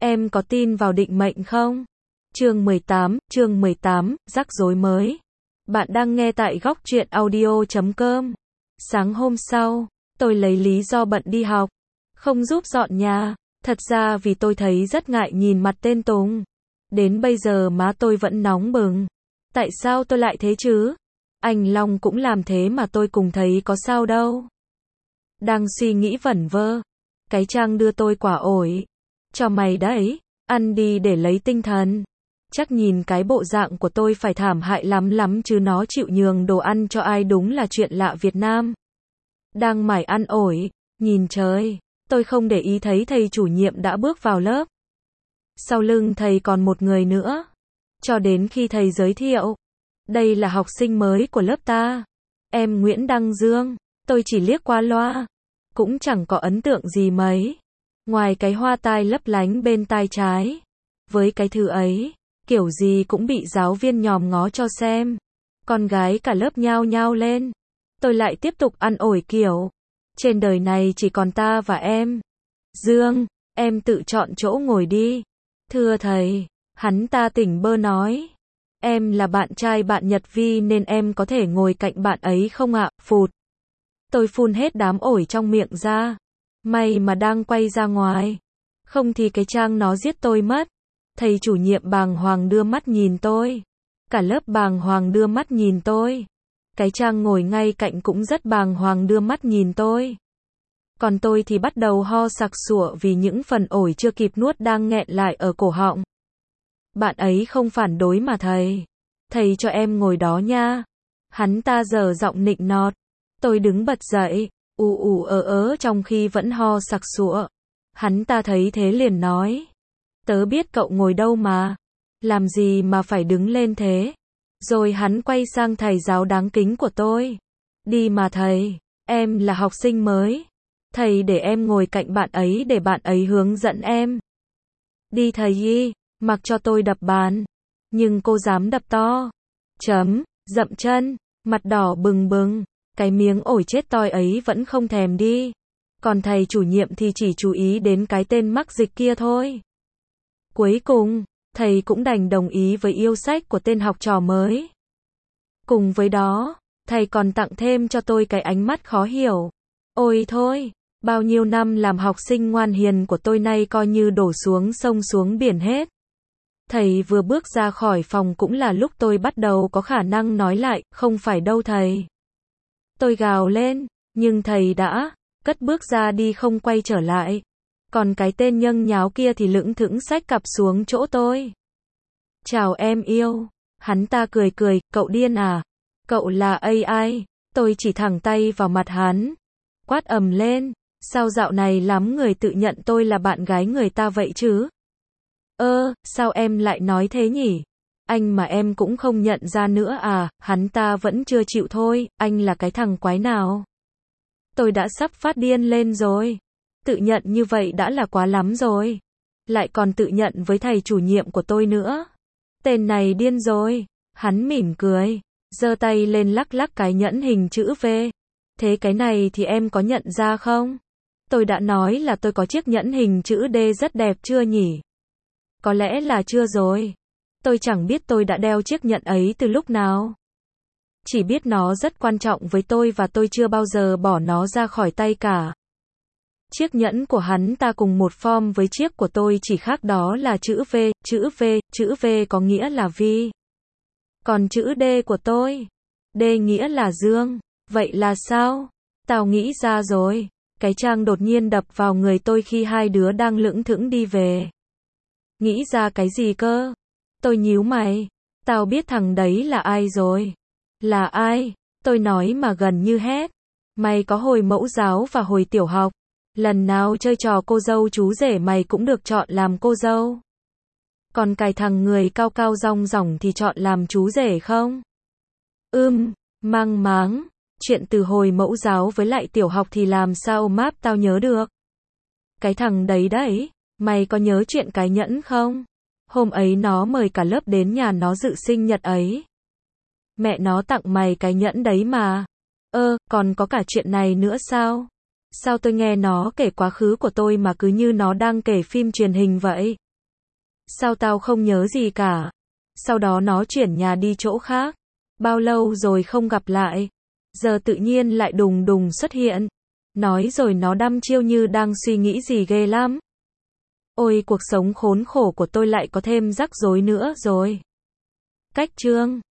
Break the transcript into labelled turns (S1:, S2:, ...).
S1: Em có tin vào định mệnh không? Chương 18, rắc rối mới. Bạn đang nghe tại góc truyện audio.com. Sáng hôm sau, tôi lấy lý do bận đi học, không giúp dọn nhà. Thật ra vì tôi thấy rất ngại nhìn mặt tên Tùng. Đến bây giờ má tôi vẫn nóng bừng. Tại sao tôi lại thế chứ? Anh Long cũng làm thế mà tôi cùng thấy có sao đâu. Đang suy nghĩ vẩn vơ, cái Trang đưa tôi quả ổi. Cho mày đấy, ăn đi để lấy tinh thần. Chắc nhìn cái bộ dạng của tôi phải thảm hại lắm lắm chứ nó chịu nhường đồ ăn cho ai đúng là chuyện lạ Việt Nam. Đang mải ăn ổi, nhìn trời, tôi không để ý thấy thầy chủ nhiệm đã bước vào lớp. Sau lưng thầy còn một người nữa. Cho đến khi thầy giới thiệu, đây là học sinh mới của lớp ta, em Nguyễn Đăng Dương. Tôi chỉ liếc qua loa, cũng chẳng có ấn tượng gì mấy, ngoài cái hoa tai lấp lánh bên tai trái. Với cái thứ ấy, kiểu gì cũng bị giáo viên nhòm ngó cho xem. Con gái cả lớp nhao nhao lên. Tôi lại tiếp tục ăn ổi kiểu, trên đời này chỉ còn ta và em. Dương, em tự chọn chỗ ngồi đi. Thưa thầy, hắn ta tỉnh bơ nói. Em là bạn trai bạn Nhật Vi nên em có thể ngồi cạnh bạn ấy không ạ? Phụt. Tôi phun hết đám ổi trong miệng ra. May mà đang quay ra ngoài. Không thì cái Trang nó giết tôi mất. Thầy chủ nhiệm bàng hoàng đưa mắt nhìn tôi. Cả lớp bàng hoàng đưa mắt nhìn tôi. Cái Trang ngồi ngay cạnh cũng rất bàng hoàng đưa mắt nhìn tôi. Còn tôi thì bắt đầu ho sặc sụa vì những phần ổi chưa kịp nuốt đang nghẹn lại ở cổ họng. Bạn ấy không phản đối mà thầy. Thầy cho em ngồi đó nha. Hắn ta giở giọng nịnh nọt. Tôi đứng bật dậy, trong khi vẫn ho sặc sụa. Hắn ta thấy thế liền nói. Tớ biết cậu ngồi đâu mà. Làm gì mà phải đứng lên thế? Rồi hắn quay sang thầy giáo đáng kính của tôi. Đi mà thầy, em là học sinh mới. Thầy để em ngồi cạnh bạn ấy để bạn ấy hướng dẫn em. Đi thầy y, mặc cho tôi đập bàn. Nhưng cô dám đập to. Dậm chân, mặt đỏ bừng bừng. Cái miếng ổi chết toi ấy vẫn không thèm đi. Còn thầy chủ nhiệm thì chỉ chú ý đến cái tên mắc dịch kia thôi. Cuối cùng, thầy cũng đành đồng ý với yêu sách của tên học trò mới. Cùng với đó, thầy còn tặng thêm cho tôi cái ánh mắt khó hiểu. Ôi thôi, bao nhiêu năm làm học sinh ngoan hiền của tôi nay coi như đổ xuống sông xuống biển hết. Thầy vừa bước ra khỏi phòng cũng là lúc tôi bắt đầu có khả năng nói lại, không phải đâu thầy. Tôi gào lên, nhưng thầy đã cất bước ra đi không quay trở lại. Còn cái tên nhâng nháo kia thì lững thững xách cặp xuống chỗ tôi. Chào em yêu. Hắn ta cười cười, cậu điên à? Cậu là AI. Tôi chỉ thẳng tay vào mặt hắn. Quát ầm lên, sao dạo này lắm người tự nhận tôi là bạn gái người ta vậy chứ? Sao em lại nói thế nhỉ? Anh mà em cũng không nhận ra nữa à? Hắn ta vẫn chưa chịu thôi, anh là cái thằng quái nào? Tôi đã sắp phát điên lên rồi. Tự nhận như vậy đã là quá lắm rồi. Lại còn tự nhận với thầy chủ nhiệm của tôi nữa. Tên này điên rồi. Hắn mỉm cười, giơ tay lên lắc lắc cái nhẫn hình chữ V. Thế cái này thì em có nhận ra không? Tôi đã nói là tôi có chiếc nhẫn hình chữ D rất đẹp chưa nhỉ? Có lẽ là chưa rồi. Tôi chẳng biết tôi đã đeo chiếc nhẫn ấy từ lúc nào. Chỉ biết nó rất quan trọng với tôi và tôi chưa bao giờ bỏ nó ra khỏi tay cả. Chiếc nhẫn của hắn ta cùng một form với chiếc của tôi chỉ khác đó là chữ V có nghĩa là Vi. Còn chữ D của tôi, D nghĩa là Dương. Vậy là sao? Tao nghĩ ra rồi. Cái Trang đột nhiên đập vào người tôi khi hai đứa đang lững thững đi về. Nghĩ ra cái gì cơ? Tôi nhíu mày. Tao biết thằng đấy là ai rồi. Là ai? Tôi nói mà gần như hét. Mày có hồi mẫu giáo và hồi tiểu học. Lần nào chơi trò cô dâu chú rể mày cũng được chọn làm cô dâu. Còn cái thằng người cao cao rong ròng thì chọn làm chú rể không? Mang máng. Chuyện từ hồi mẫu giáo với lại tiểu học thì làm sao map tao nhớ được. Cái thằng đấy đấy, mày có nhớ chuyện cái nhẫn không? Hôm ấy nó mời cả lớp đến nhà nó dự sinh nhật ấy. Mẹ nó tặng mày cái nhẫn đấy mà. Còn có cả chuyện này nữa sao? Sao tôi nghe nó kể quá khứ của tôi mà cứ như nó đang kể phim truyền hình vậy? Sao tao không nhớ gì cả? Sau đó nó chuyển nhà đi chỗ khác. Bao lâu rồi không gặp lại? Giờ tự nhiên lại đùng đùng xuất hiện. Nói rồi nó đăm chiêu như đang suy nghĩ gì ghê lắm. Ôi cuộc sống khốn khổ của tôi lại có thêm rắc rối nữa rồi. Cách chương